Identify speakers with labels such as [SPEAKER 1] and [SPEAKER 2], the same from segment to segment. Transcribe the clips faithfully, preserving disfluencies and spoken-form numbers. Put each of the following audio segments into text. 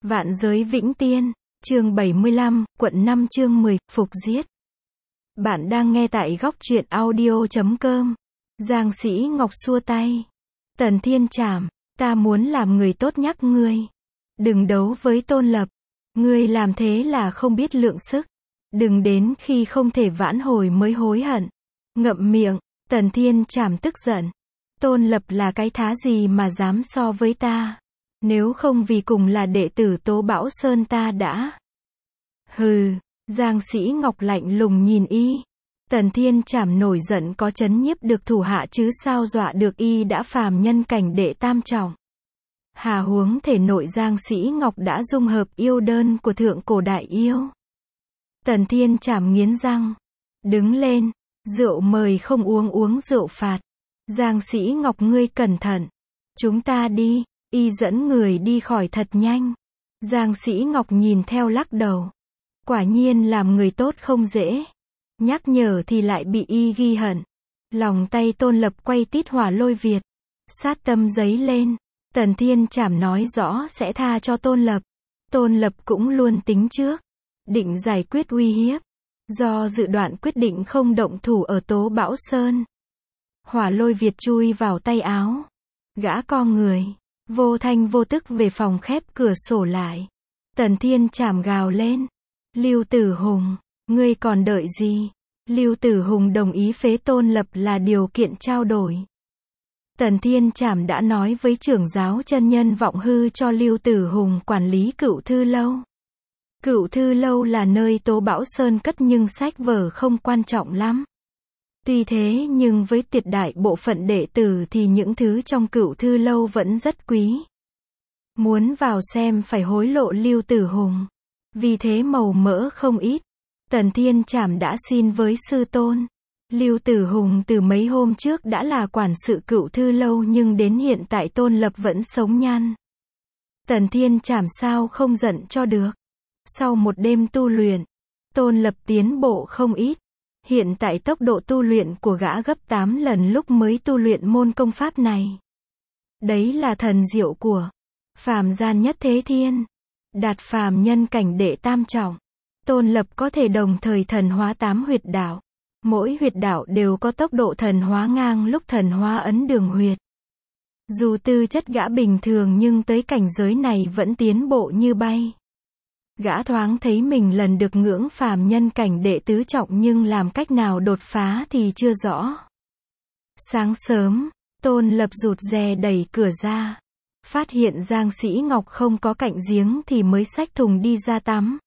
[SPEAKER 1] Vạn giới vĩnh tiên, chương bảy mươi lăm, quận năm chương mười, phục giết. Bạn đang nghe tại góc truyện audio chấm com. Giang Sĩ Ngọc xua tay. Tần Thiên Trảm, ta muốn làm người tốt nhắc ngươi. Đừng đấu với Tôn Lập. Ngươi làm thế là không biết lượng sức. Đừng đến khi không thể vãn hồi mới hối hận. Ngậm miệng, Tần Thiên Trảm tức giận. Tôn Lập là cái thá gì mà dám so với ta. Nếu không vì cùng là đệ tử Tố Bão Sơn ta đã. Hừ, Giang Sĩ Ngọc lạnh lùng nhìn y. Tần Thiên Trảm nổi giận có chấn nhiếp được thủ hạ chứ sao dọa được y đã phàm nhân cảnh đệ tam trọng. Hà huống thể nội Giang Sĩ Ngọc đã dung hợp yêu đơn của thượng cổ đại yêu. Tần Thiên Trảm nghiến răng. Đứng lên, rượu mời không uống uống rượu phạt. Giang Sĩ Ngọc ngươi cẩn thận. Chúng ta đi. Y dẫn người đi khỏi thật nhanh. Giang Sĩ Ngọc nhìn theo lắc đầu. Quả nhiên làm người tốt không dễ. Nhắc nhở thì lại bị y ghi hận. Lòng tay Tôn Lập quay tít hỏa lôi Việt. Sát tâm giấy lên. Tần Thiên Trảm nói rõ sẽ tha cho Tôn Lập. Tôn Lập cũng luôn tính trước. Định giải quyết uy hiếp. Do dự đoạn quyết định không động thủ ở Tố Bão Sơn. Hỏa lôi Việt chui vào tay áo. Gã co người. Vô thanh vô tức về phòng khép cửa sổ lại. Tần Thiên Trảm gào lên. Lưu Tử Hùng, ngươi còn đợi gì? Lưu Tử Hùng đồng ý phế Tôn Lập là điều kiện trao đổi. Tần Thiên Trảm đã nói với trưởng giáo chân nhân Vọng Hư cho Lưu Tử Hùng quản lý Cựu Thư Lâu. Cựu Thư Lâu là nơi Tố Bão Sơn cất nhưng sách vở không quan trọng lắm. Tuy thế nhưng với tuyệt đại bộ phận đệ tử thì những thứ trong Cựu Thư Lâu vẫn rất quý. Muốn vào xem phải hối lộ Lưu Tử Hùng. Vì thế màu mỡ không ít. Tần Thiên Trảm đã xin với sư tôn. Lưu Tử Hùng từ mấy hôm trước đã là quản sự Cựu Thư Lâu nhưng đến hiện tại Tôn Lập vẫn sống nhăn. Tần Thiên Trảm sao không giận cho được. Sau một đêm tu luyện, Tôn Lập tiến bộ không ít. Hiện tại tốc độ tu luyện của gã gấp tám lần lúc mới tu luyện môn công pháp này. Đấy là thần diệu của phàm gian nhất thế thiên. Đạt phàm nhân cảnh đệ tam trọng. Tôn Lập có thể đồng thời thần hóa tám huyệt đạo. Mỗi huyệt đạo đều có tốc độ thần hóa ngang lúc thần hóa ấn đường huyệt. Dù tư chất gã bình thường nhưng tới cảnh giới này vẫn tiến bộ như bay. Gã thoáng thấy mình lần được ngưỡng phàm nhân cảnh đệ tứ trọng nhưng làm cách nào đột phá thì chưa rõ. Sáng sớm, Tôn Lập rụt rè đẩy cửa ra. Phát hiện Giang Sĩ Ngọc không có cạnh giếng thì mới xách thùng đi ra tắm.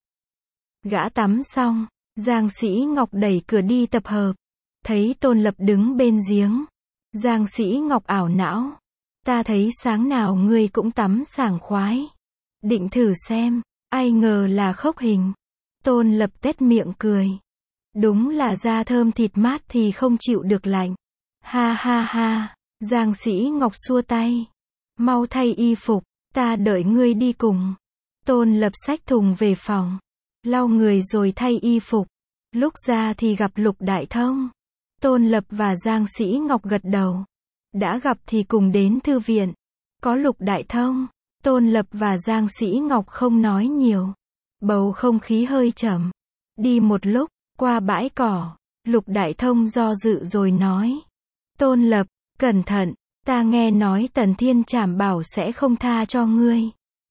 [SPEAKER 1] Gã tắm xong, Giang Sĩ Ngọc đẩy cửa đi tập hợp. Thấy Tôn Lập đứng bên giếng. Giang Sĩ Ngọc ảo não. Ta thấy sáng nào ngươi cũng tắm sảng khoái. Định thử xem. Ai ngờ là khốc hình. Tôn Lập tét miệng cười. Đúng là da thơm thịt mát thì không chịu được lạnh. Ha ha ha. Giang Sĩ Ngọc xua tay. Mau thay y phục. Ta đợi ngươi đi cùng. Tôn Lập xách thùng về phòng. Lau người rồi thay y phục. Lúc ra thì gặp Lục Đại Thông. Tôn Lập và Giang Sĩ Ngọc gật đầu. Đã gặp thì cùng đến thư viện. Có Lục Đại Thông. Tôn Lập và Giang Sĩ Ngọc không nói nhiều. Bầu không khí hơi trầm. Đi một lúc, qua bãi cỏ. Lục Đại Thông do dự rồi nói. Tôn Lập, cẩn thận, ta nghe nói Tần Thiên Trảm bảo sẽ không tha cho ngươi.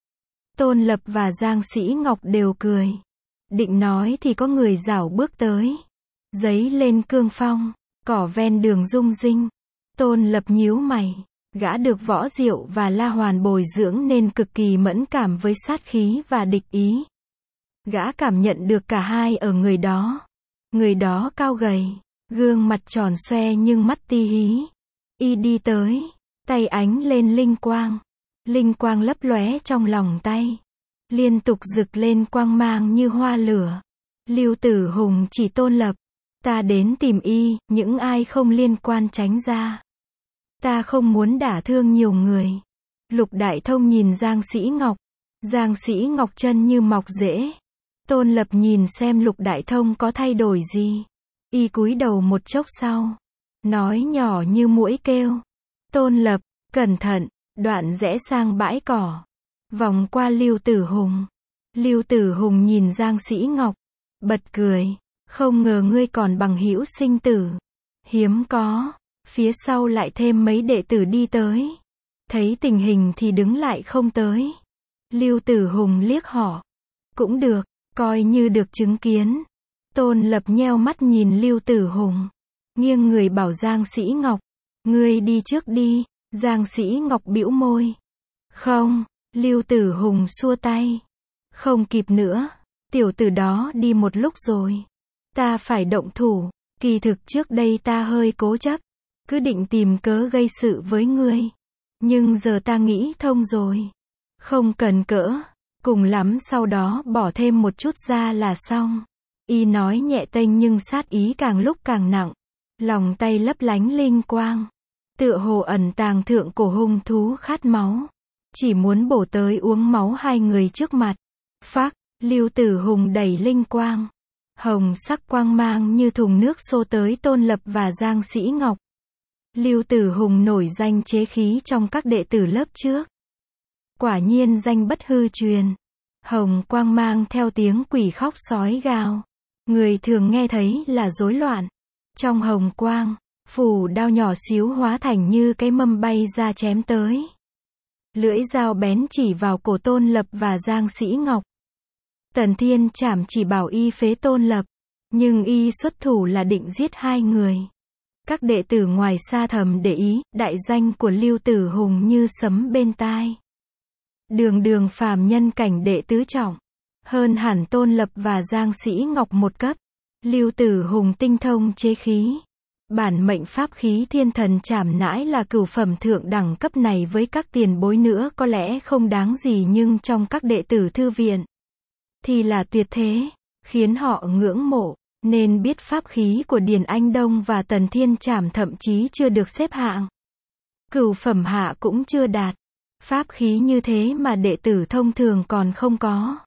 [SPEAKER 1] Tôn Lập và Giang Sĩ Ngọc đều cười. Định nói thì có người rảo bước tới. Giấy lên cương phong, cỏ ven đường rung rinh. Tôn Lập nhíu mày. Gã được Võ Diệu và La Hoàn bồi dưỡng nên cực kỳ mẫn cảm với sát khí và địch ý. Gã cảm nhận được cả hai ở người đó. Người đó cao gầy, gương mặt tròn xoe nhưng mắt ti hí. Y đi tới, tay ánh lên linh quang. Linh quang lấp lóe trong lòng tay. Liên tục rực lên quang mang như hoa lửa. Lưu Tử Hùng chỉ Tôn Lập. Ta đến tìm y, những ai không liên quan tránh ra. Ta không muốn đả thương nhiều người. Lục Đại Thông nhìn Giang Sĩ Ngọc. Giang Sĩ Ngọc chân như mọc rễ. Tôn Lập nhìn xem Lục Đại Thông có thay đổi gì. Y cúi đầu một chốc sau. Nói nhỏ như muỗi kêu. Tôn Lập, cẩn thận. Đoạn rẽ sang bãi cỏ. vòng qua Lưu Tử Hùng. Lưu Tử Hùng nhìn Giang Sĩ Ngọc, bật cười, không ngờ ngươi còn bằng hữu sinh tử. Hiếm có. Phía sau lại thêm mấy đệ tử đi tới. Thấy tình hình thì đứng lại không tới. Lưu Tử Hùng liếc họ. Cũng được, coi như được chứng kiến. Tôn Lập nheo mắt nhìn Lưu Tử Hùng. Nghiêng người bảo Giang Sĩ Ngọc. Ngươi đi trước đi. Giang Sĩ Ngọc bĩu môi. Không, Lưu Tử Hùng xua tay. Không kịp nữa. Tiểu tử đó đi một lúc rồi. Ta phải động thủ. Kỳ thực trước đây ta hơi cố chấp. Cứ định tìm cớ gây sự với ngươi. Nhưng giờ ta nghĩ thông rồi. Không cần cỡ. Cùng lắm sau đó bỏ thêm một chút ra là xong. Y nói nhẹ tênh nhưng sát ý càng lúc càng nặng. Lòng tay lấp lánh linh quang. Tựa hồ ẩn tàng thượng cổ hung thú khát máu. Chỉ muốn bổ tới uống máu hai người trước mặt. Phác, Lưu Tử Hùng đẩy linh quang. Hồng sắc quang mang như thùng nước xô tới Tôn Lập và Giang Sĩ Ngọc. Lưu Tử Hùng nổi danh chế khí trong các đệ tử lớp trước. Quả nhiên danh bất hư truyền. Hồng quang mang theo tiếng quỷ khóc sói gào. Người thường nghe thấy là rối loạn. Trong hồng quang, phủ đao nhỏ xíu hóa thành như cái mâm bay ra chém tới. Lưỡi dao bén chỉ vào cổ Tôn Lập và Giang Sĩ Ngọc. Tần Thiên Trảm chỉ bảo y phế Tôn Lập. Nhưng y xuất thủ là định giết hai người. Các đệ tử ngoài xa thầm để ý, đại danh của Lưu Tử Hùng như sấm bên tai. Đường đường phàm nhân cảnh đệ tứ trọng. Hơn hẳn Tôn Lập và Giang Sĩ Ngọc một cấp. Lưu Tử Hùng tinh thông chế khí. Bản mệnh pháp khí Thiên Thần Trảm nãi là cửu phẩm thượng đẳng cấp này với các tiền bối nữa có lẽ không đáng gì nhưng trong các đệ tử thư viện thì là tuyệt thế, khiến họ ngưỡng mộ. Nên biết pháp khí của Điền Anh Đông và Tần Thiên Trảm thậm chí chưa được xếp hạng. Cửu phẩm hạ cũng chưa đạt. Pháp khí như thế mà đệ tử thông thường còn không có.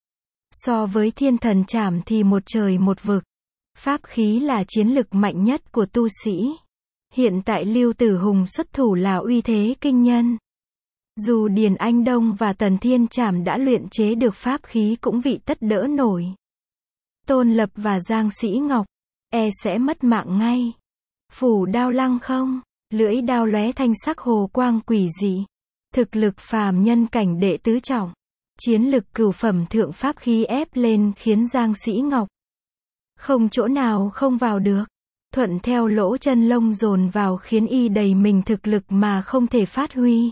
[SPEAKER 1] So với Thiên Thần Trảm thì một trời một vực. Pháp khí là chiến lực mạnh nhất của tu sĩ. Hiện tại Lưu Tử Hùng xuất thủ là uy thế kinh nhân. Dù Điền Anh Đông và Tần Thiên Trảm đã luyện chế được pháp khí cũng vị tất đỡ nổi. Tôn Lập và Giang Sĩ Ngọc, e sẽ mất mạng ngay. Phủ đao lăng không, lưỡi đao lóe thanh sắc hồ quang quỷ dị. Thực lực phàm nhân cảnh đệ tứ trọng. Chiến lực cửu phẩm thượng pháp khí ép lên khiến Giang Sĩ Ngọc không chỗ nào không vào được. Thuận theo lỗ chân lông dồn vào khiến y đầy mình thực lực mà không thể phát huy.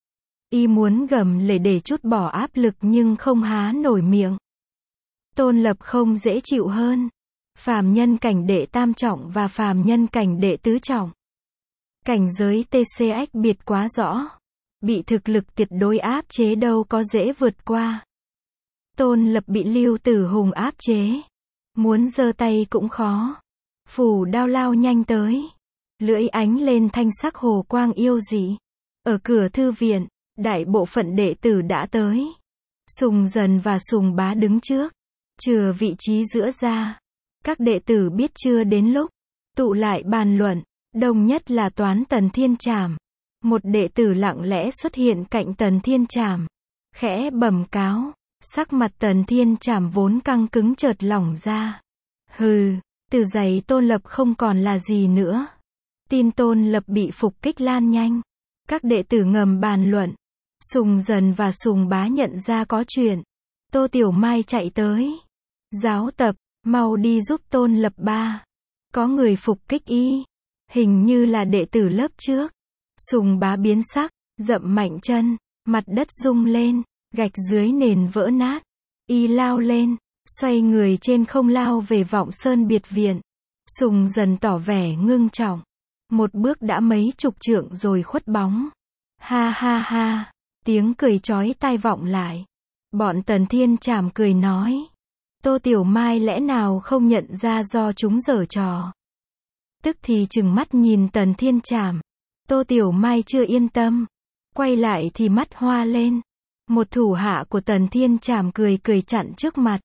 [SPEAKER 1] Y muốn gầm lể để trút bỏ áp lực nhưng không há nổi miệng. Tôn Lập không dễ chịu hơn. Phàm nhân cảnh đệ tam trọng và phàm nhân cảnh đệ tứ trọng. Cảnh giới tê xê ích biệt quá rõ. Bị thực lực tuyệt đối áp chế đâu có dễ vượt qua. Tôn Lập bị Lưu Tử Hùng áp chế. Muốn giơ tay cũng khó. Phủ đao lao nhanh tới. Lưỡi ánh lên thanh sắc hồ quang yêu dị. Ở cửa thư viện, đại bộ phận đệ tử đã tới. Sùng Dần và Sùng Bá đứng trước. Chừa vị trí giữa ra. Các đệ tử biết chưa đến lúc. Tụ lại bàn luận. Đông nhất là Toán Tần Thiên Trảm. Một đệ tử lặng lẽ xuất hiện cạnh Tần Thiên Trảm. Khẽ bẩm cáo. Sắc mặt Tần Thiên Trảm vốn căng cứng chợt lỏng ra. Hừ, từ giày Tôn Lập không còn là gì nữa. Tin Tôn Lập bị phục kích lan nhanh. Các đệ tử ngầm bàn luận. Sùng Dần và Sùng Bá nhận ra có chuyện. Tô Tiểu Mai chạy tới. Giáo tập, mau đi giúp Tôn Lập ba. Có người phục kích y. Hình như là đệ tử lớp trước. Sùng Bá biến sắc, dậm mạnh chân. Mặt đất rung lên. Gạch dưới nền vỡ nát. Y lao lên. Xoay người trên không lao về Vọng Sơn biệt viện. Sùng Dần tỏ vẻ ngưng trọng. Một bước đã mấy chục trượng rồi khuất bóng. Ha ha ha. Tiếng cười chói tai vọng lại. Bọn Tần Thiên Trảm cười nói. Tô Tiểu Mai lẽ nào không nhận ra do chúng giở trò. Tức thì trừng mắt nhìn Tần Thiên Trảm. Tô Tiểu Mai chưa yên tâm. Quay lại thì mắt hoa lên. Một thủ hạ của Tần Thiên Trảm cười cười chặn trước mặt.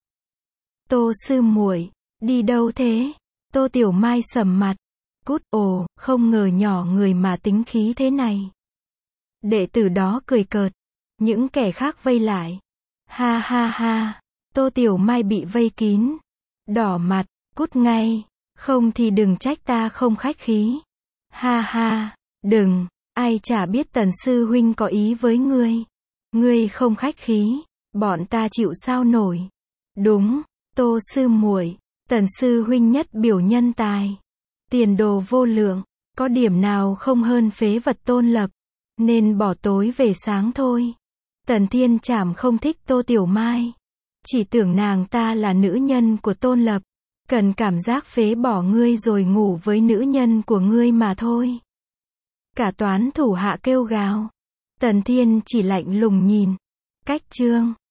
[SPEAKER 1] Tô sư muội, đi đâu thế? Tô Tiểu Mai sầm mặt. Cút, ồ, không ngờ nhỏ người mà tính khí thế này. Đệ tử đó cười cợt. Những kẻ khác vây lại. Ha ha ha. Tô Tiểu Mai bị vây kín. Đỏ mặt, cút ngay. Không thì đừng trách ta không khách khí. Ha ha. Đừng. Ai chả biết Tần sư huynh có ý với ngươi. Ngươi không khách khí. Bọn ta chịu sao nổi. Đúng. Tô sư muội. Tần sư huynh nhất biểu nhân tài. Tiền đồ vô lượng. Có điểm nào không hơn phế vật Tôn Lập. Nên bỏ tối về sáng thôi. Tần Thiên Trảm không thích Tô Tiểu Mai. Chỉ tưởng nàng ta là nữ nhân của Tôn Lập. Cần cảm giác phế bỏ ngươi rồi ngủ với nữ nhân của ngươi mà thôi. Cả toán thủ hạ kêu gào. Tần Thiên chỉ lạnh lùng nhìn. Cách chương.